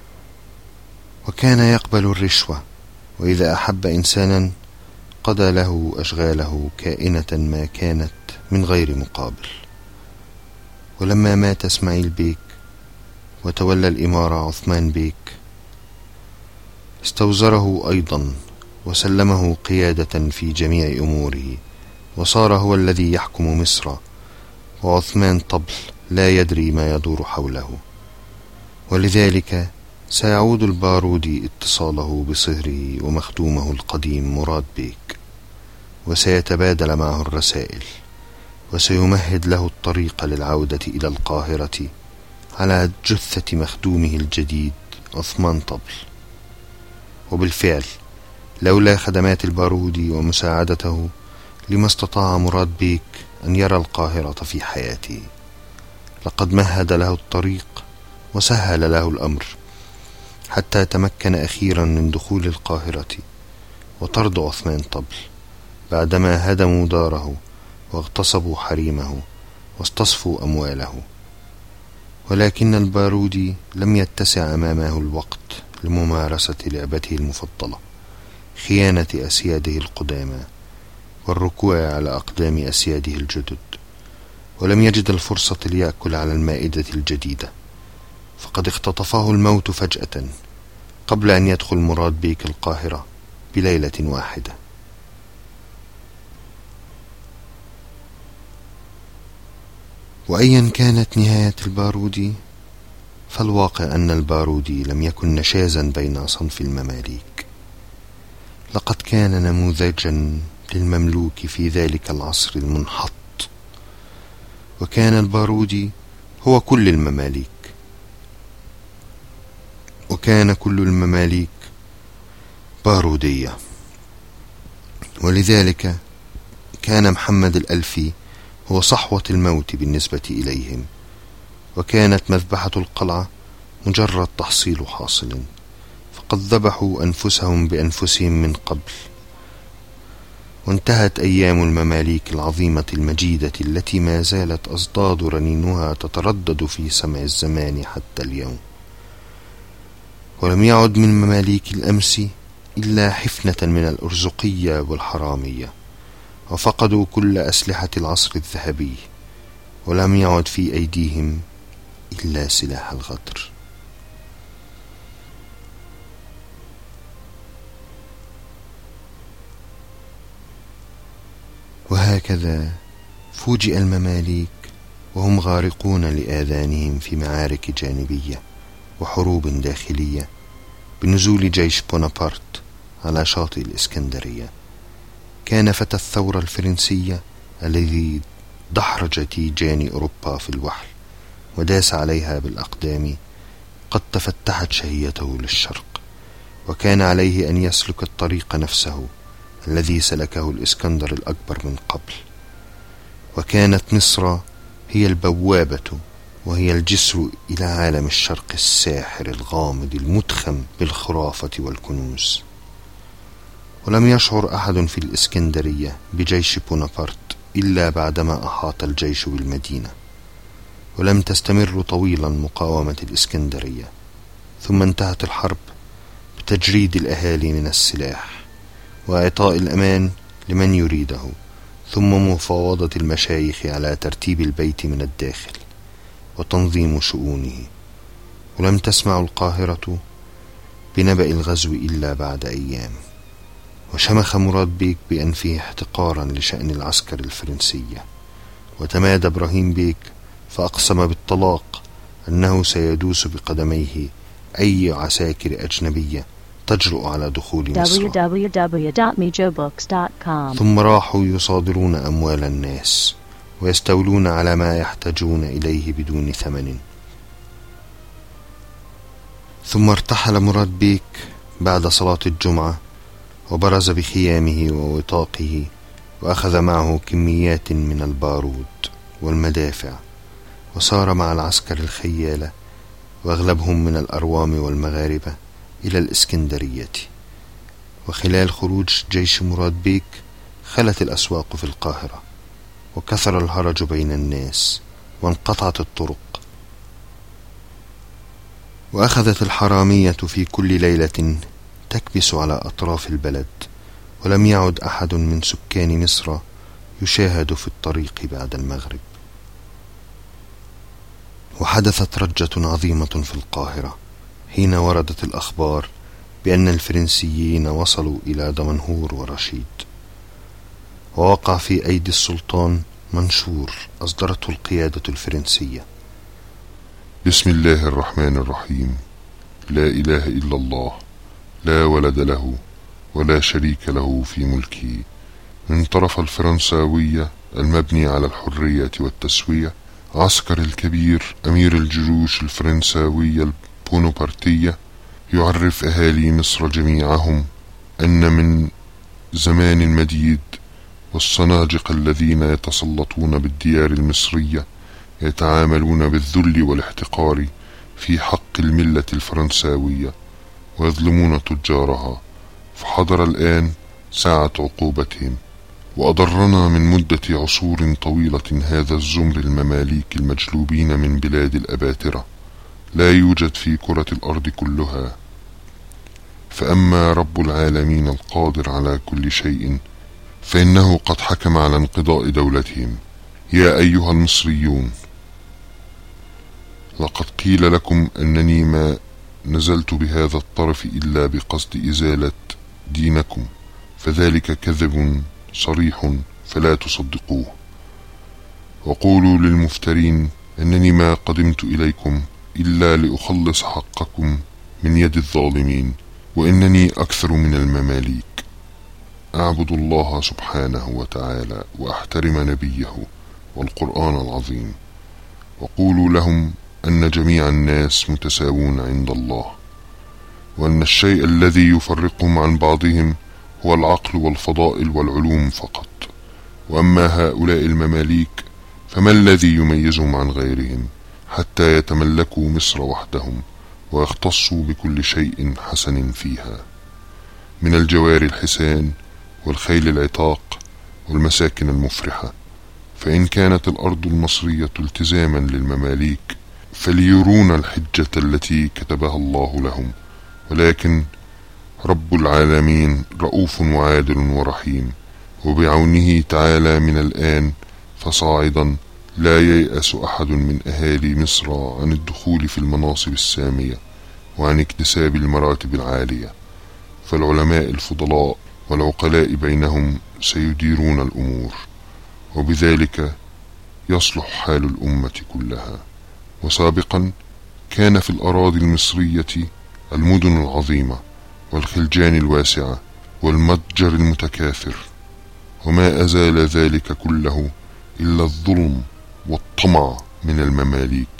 وكان يقبل الرشوة، وإذا أحب إنسانا قضى له أشغاله كائنة ما كانت من غير مقابل. ولما مات اسماعيل بيك وتولى الإمارة عثمان بيك، استوزره أيضا وسلمه قيادة في جميع أموره، وصار هو الذي يحكم مصر، وعثمان طبل لا يدري ما يدور حوله. ولذلك سيعود البارودي اتصاله بصهره ومخدومه القديم مراد بيك، وسيتبادل معه الرسائل، وسيمهد له الطريق للعودة إلى القاهرة على جثة مخدومه الجديد عثمان طبل. وبالفعل لولا خدمات البارودي ومساعدته لما استطاع مراد بيك أن يرى القاهرة في حياته. لقد مهد له الطريق وسهل له الأمر حتى تمكن أخيرا من دخول القاهرة وطرد عثمان طبل بعدما هدموا داره واغتصبوا حريمه واستصفوا أمواله. ولكن البارودي لم يتسع أمامه الوقت لممارسة لعبته المفضلة، خيانة أسياده القدامى والركوع على أقدام أسياده الجدد، ولم يجد الفرصة ليأكل على المائدة الجديدة، فقد اختطفه الموت فجأة قبل أن يدخل مراد بيك القاهرة بليلة واحدة. وأيا كانت نهاية البارودي، فالواقع أن البارودي لم يكن نشازا بين صنف المماليك. لقد كان نموذجا للمملوك في ذلك العصر المنحط، وكان البارودي هو كل المماليك، وكان كل المماليك بارودية. ولذلك كان محمد الألفي هو صحوة الموت بالنسبة إليهم، وكانت مذبحة القلعة مجرد تحصيل حاصل، فقد ذبحوا أنفسهم بأنفسهم من قبل. وانتهت أيام المماليك العظيمة المجيدة التي ما زالت أصداد رنينها تتردد في سمع الزمان حتى اليوم. ولم يعد من مماليك الأمس إلا حفنة من الأرزقية والحرامية، وفقدوا كل أسلحة العصر الذهبي، ولم يعد في أيديهم إلا سلاح الغدر. وهكذا فوجئ المماليك وهم غارقون لآذانهم في معارك جانبية وحروب داخلية بنزول جيش بونابرت على شاطئ الإسكندرية. كان فتى الثورة الفرنسية الذي دحرج تيجان أوروبا في الوحل وداس عليها بالأقدام قد تفتحت شهيته للشرق، وكان عليه أن يسلك الطريق نفسه الذي سلكه الإسكندر الأكبر من قبل. وكانت مصر هي البوابة وهي الجسر إلى عالم الشرق الساحر الغامض المدخم بالخرافة والكنوز. ولم يشعر أحد في الإسكندرية بجيش بونابرت إلا بعدما أحاط الجيش بالمدينة، ولم تستمر طويلا مقاومة الإسكندرية، ثم انتهت الحرب بتجريد الأهالي من السلاح وإعطاء الأمان لمن يريده، ثم مفاوضة المشايخ على ترتيب البيت من الداخل وتنظيم شؤونه. ولم تسمع القاهرة بنبأ الغزو إلا بعد أيام، وشمخ مراد بيك بأنفه احتقارا لشأن العسكر الفرنسية، وتمادى إبراهيم بيك فأقسم بالطلاق أنه سيدوس بقدميه أي عساكر أجنبية تجرؤ على دخول مصر. دبليو دبليو دبليو دوت ميجو بوكس دوت كوم. ثم راحوا يصادرون أموال الناس ويستولون على ما يحتاجون إليه بدون ثمن. ثم ارتحل مراد بيك بعد صلاة الجمعة وبرز بخيامه ووطاقه، وأخذ معه كميات من البارود والمدافع، وسار مع العسكر الخيالة وأغلبهم من الأروام والمغاربة إلى الإسكندرية. وخلال خروج جيش مراد بيك خلت الأسواق في القاهرة، وكثر الهرج بين الناس، وانقطعت الطرق، وأخذت الحرامية في كل ليلة تكبس على أطراف البلد، ولم يعد أحد من سكان مصر يشاهد في الطريق بعد المغرب. وحدثت رجة عظيمة في القاهرة حين وردت الأخبار بأن الفرنسيين وصلوا إلى دمنهور ورشيد، ووقع في أيدي السلطان منشور أصدرته القيادة الفرنسية. بسم الله الرحمن الرحيم. لا إله إلا الله، لا ولد له ولا شريك له في ملكه، من طرف الفرنساوية المبني على الحرية والتسوية، عسكر الكبير أمير الجيوش الفرنساوية البونابرتية يعرف أهالي مصر جميعهم أن من زمان مديد والصناجق الذين يتسلطون بالديار المصرية يتعاملون بالذل والاحتقار في حق الملة الفرنساوية ويظلمون تجارها، فحضر الآن ساعة عقوبتهم. وأضرنا من مدة عصور طويلة هذا الزمر المماليك المجلوبين من بلاد الأباترة لا يوجد في كرة الأرض كلها. فأما رب العالمين القادر على كل شيء فإنه قد حكم على انقضاء دولتهم. يا أيها المصريون، لقد قيل لكم أنني ما نزلت بهذا الطرف إلا بقصد إزالة دينكم، فذلك كذب صريح فلا تصدقوه. وقولوا للمفترين أنني ما قدمت إليكم إلا لأخلص حقكم من يد الظالمين، وإنني أكثر من المماليك. أعبد الله سبحانه وتعالى وأحترم نبيه والقرآن العظيم. وقولوا لهم أن جميع الناس متساوون عند الله، وأن الشيء الذي يفرقهم عن بعضهم هو العقل والفضائل والعلوم فقط. وأما هؤلاء المماليك فما الذي يميزهم عن غيرهم حتى يتملكوا مصر وحدهم ويختصوا بكل شيء حسن فيها، من الجوار الحسان والخيل العتاق والمساكن المفرحة. فإن كانت الأرض المصرية التزاما للمماليك فليرون الحجة التي كتبها الله لهم، ولكن رب العالمين رؤوف وعادل ورحيم، وبعونه تعالى من الآن فصاعدا لا ييأس أحد من أهالي مصر عن الدخول في المناصب السامية وعن اكتساب المراتب العالية، فالعلماء الفضلاء والعقلاء بينهم سيديرون الأمور، وبذلك يصلح حال الأمة كلها. وسابقا كان في الأراضي المصرية المدن العظيمة والخلجان الواسعة والمتجر المتكاثر، وما أزال ذلك كله إلا الظلم والطمع من المماليك.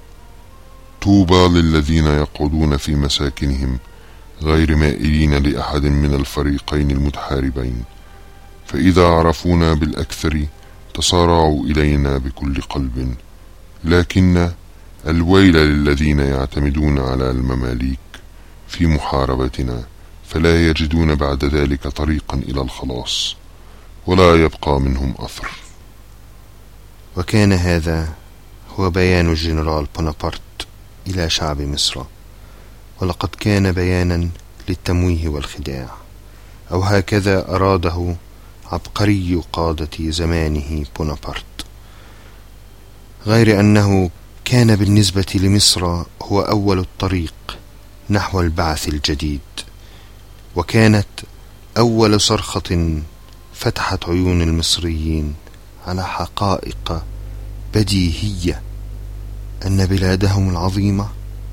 طوبى للذين يقعدون في مساكنهم غير مائلين لأحد من الفريقين المتحاربين، فإذا عرفونا بالأكثر تصارعوا إلينا بكل قلب. لكن الويل للذين يعتمدون على المماليك في محاربتنا، فلا يجدون بعد ذلك طريقا إلى الخلاص، ولا يبقى منهم أثر. وكان هذا هو بيان الجنرال بونابرت إلى شعب مصر، ولقد كان بيانا للتمويه والخداع، أو هكذا أراده عبقري قادة زمانه بونابرت، غير أنه كان بالنسبة لمصر هو أول الطريق نحو البعث الجديد، وكانت أول صرخة فتحت عيون المصريين على حقائق بديهية أن بلادهم العظيمة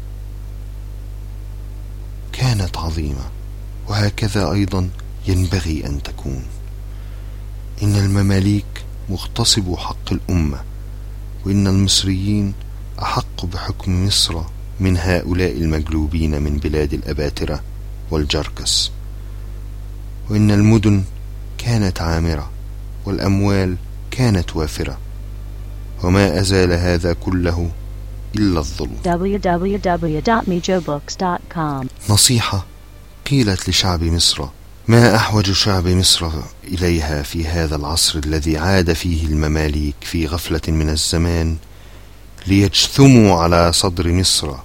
كانت عظيمة، وهكذا أيضا ينبغي أن تكون. إن المماليك مغتصبوا حق الأمة، وإن المصريين أحق بحكم مصر من هؤلاء المجلوبين من بلاد الأباترة والجركس. وإن المدن كانت عامرة والأموال كانت وافرة، وما أزال هذا كله إلا الظلم. دبليو دبليو دبليو دوت ميجو بوكس دوت كوم. نصيحة قيلت لشعب مصر ما أحوج شعب مصر إليها في هذا العصر الذي عاد فيه المماليك في غفلة من الزمان ليجثموا على صدر مصر.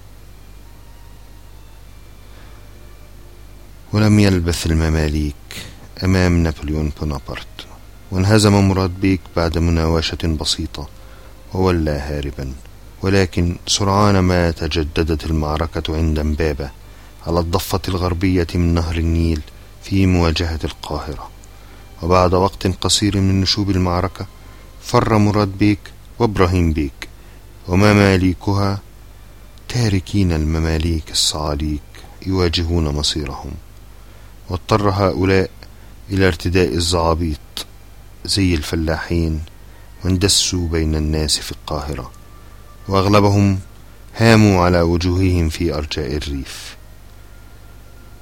ولم يلبث المماليك أمام نابليون بونابرت، وانهزم مراد بيك بعد مناوشة بسيطة وولى هاربا. ولكن سرعان ما تجددت المعركة عند مبابة على الضفة الغربية من نهر النيل في مواجهة القاهرة. وبعد وقت قصير من نشوب المعركة فر مراد بيك وإبراهيم بيك ومماليكها، تاركين المماليك الصعاليك يواجهون مصيرهم. واضطر هؤلاء إلى ارتداء الزعابيط زي الفلاحين واندسوا بين الناس في القاهرة، وأغلبهم هاموا على وجوههم في أرجاء الريف.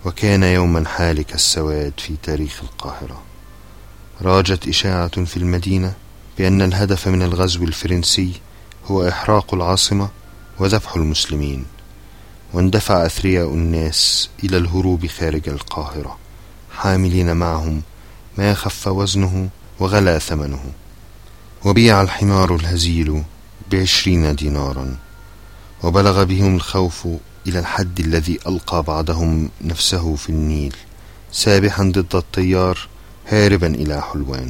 وكان يوما حالك السواد في تاريخ القاهرة. راجت إشاعة في المدينة بأن الهدف من الغزو الفرنسي هو إحراق العاصمة وذبح المسلمين، واندفع أثرياء الناس إلى الهروب خارج القاهرة حاملين معهم ما خف وزنه وغلا ثمنه، وبيع الحمار الهزيل بعشرين دينارا. وبلغ بهم الخوف إلى الحد الذي ألقى بعضهم نفسه في النيل سابحا ضد التيار هاربا إلى حلوان.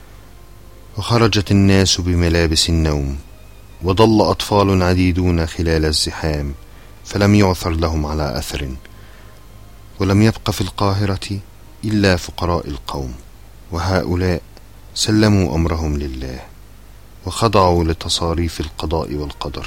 وخرجت الناس بملابس النوم، وضل أطفال عديدون خلال الزحام فلم يعثر لهم على أثر، ولم يبق في القاهرة إلا فقراء القوم، وهؤلاء سلموا أمرهم لله وخضعوا لتصاريف القضاء والقدر.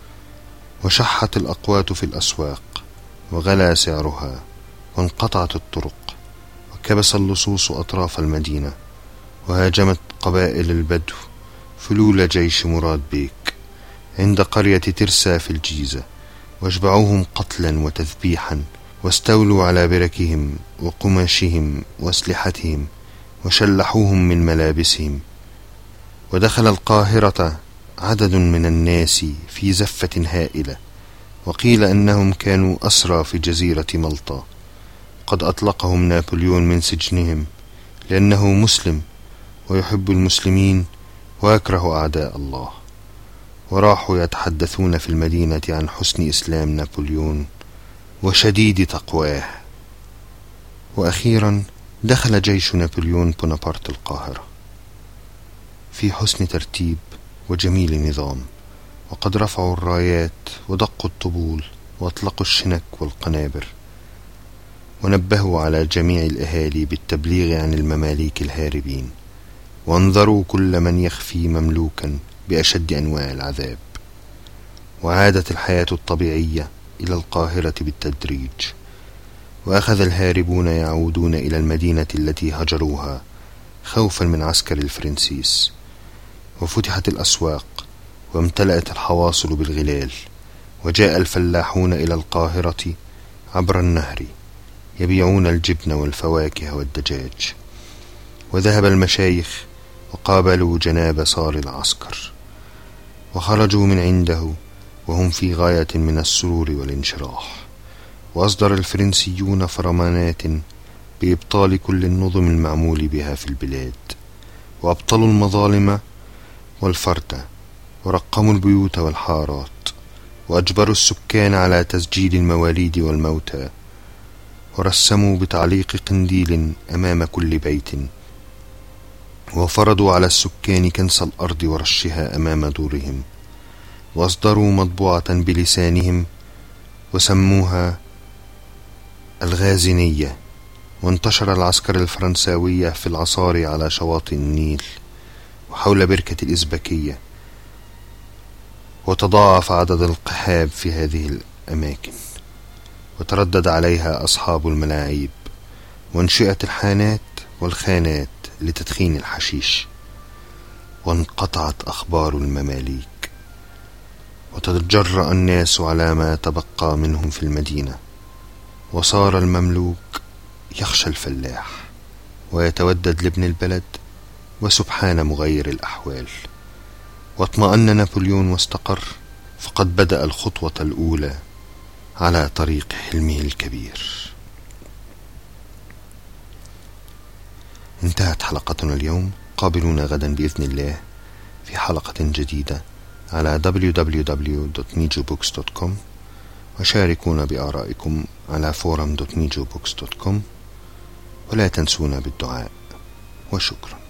وشحت الأقوات في الأسواق وغلا سعرها، وانقطعت الطرق، وكبس اللصوص أطراف المدينة، وهاجمت قبائل البدو فلول جيش مراد بيك عند قرية ترسا في الجيزة، واشبعوهم قتلا وتذبيحا، واستولوا على بركهم وقماشهم واسلحتهم، وشلحوهم من ملابسهم. ودخل القاهرة عدد من الناس في زفة هائلة، وقيل أنهم كانوا أسرى في جزيرة مالطا، قد أطلقهم نابليون من سجنهم لأنه مسلم ويحب المسلمين ويكره أعداء الله. وراحوا يتحدثون في المدينة عن حسن إسلام نابليون وشديد تقواه. وأخيرا دخل جيش نابليون بونابرت القاهرة في حسن ترتيب وجميل نظام، وقد رفعوا الرايات ودقوا الطبول واطلقوا الشنك والقنابر، ونبهوا على جميع الأهالي بالتبليغ عن المماليك الهاربين، وانذروا كل من يخفي مملوكا بأشد أنواع العذاب. وعادت الحياة الطبيعية إلى القاهرة بالتدريج، وأخذ الهاربون يعودون إلى المدينة التي هجروها خوفا من عسكر الفرنسيس. وفتحت الأسواق وامتلأت الحواصل بالغلال، وجاء الفلاحون إلى القاهرة عبر النهر يبيعون الجبن والفواكه والدجاج. وذهب المشايخ وقابلوا جناب صار العسكر، وخرجوا من عنده وهم في غاية من السرور والانشراح. وأصدر الفرنسيون فرمانات بإبطال كل النظم المعمول بها في البلاد، وأبطلوا المظالم والفرد، ورقموا البيوت والحارات، وأجبروا السكان على تسجيل المواليد والموتى، ورسموا بتعليق قنديل أمام كل بيت، وفرضوا على السكان كنس الأرض ورشها أمام دورهم، وأصدروا مطبوعة بلسانهم وسموها الغازنية. وانتشر العسكر الفرنساوية في العصار على شواطئ النيل وحول بركة الإزبكية، وتضاعف عدد القحاب في هذه الأماكن، وتردد عليها أصحاب الملاعيب، وانشئت الحانات والخانات لتدخين الحشيش. وانقطعت أخبار المماليك، وتجرأ الناس على ما تبقى منهم في المدينة، وصار المملوك يخشى الفلاح ويتودد لابن البلد وسبحان مغير الأحوال. واطمأن نابليون واستقر، فقد بدأ الخطوة الأولى على طريق حلمه الكبير. انتهت حلقتنا اليوم. قابلونا غدا بإذن الله في حلقة جديدة على دبليو دبليو دبليو دوت ميجو بوكس دوت كوم، وشاركونا بآرائكم على فورم دوت ميجو بوكس دوت كوم، ولا تنسونا بالدعاء، وشكرا.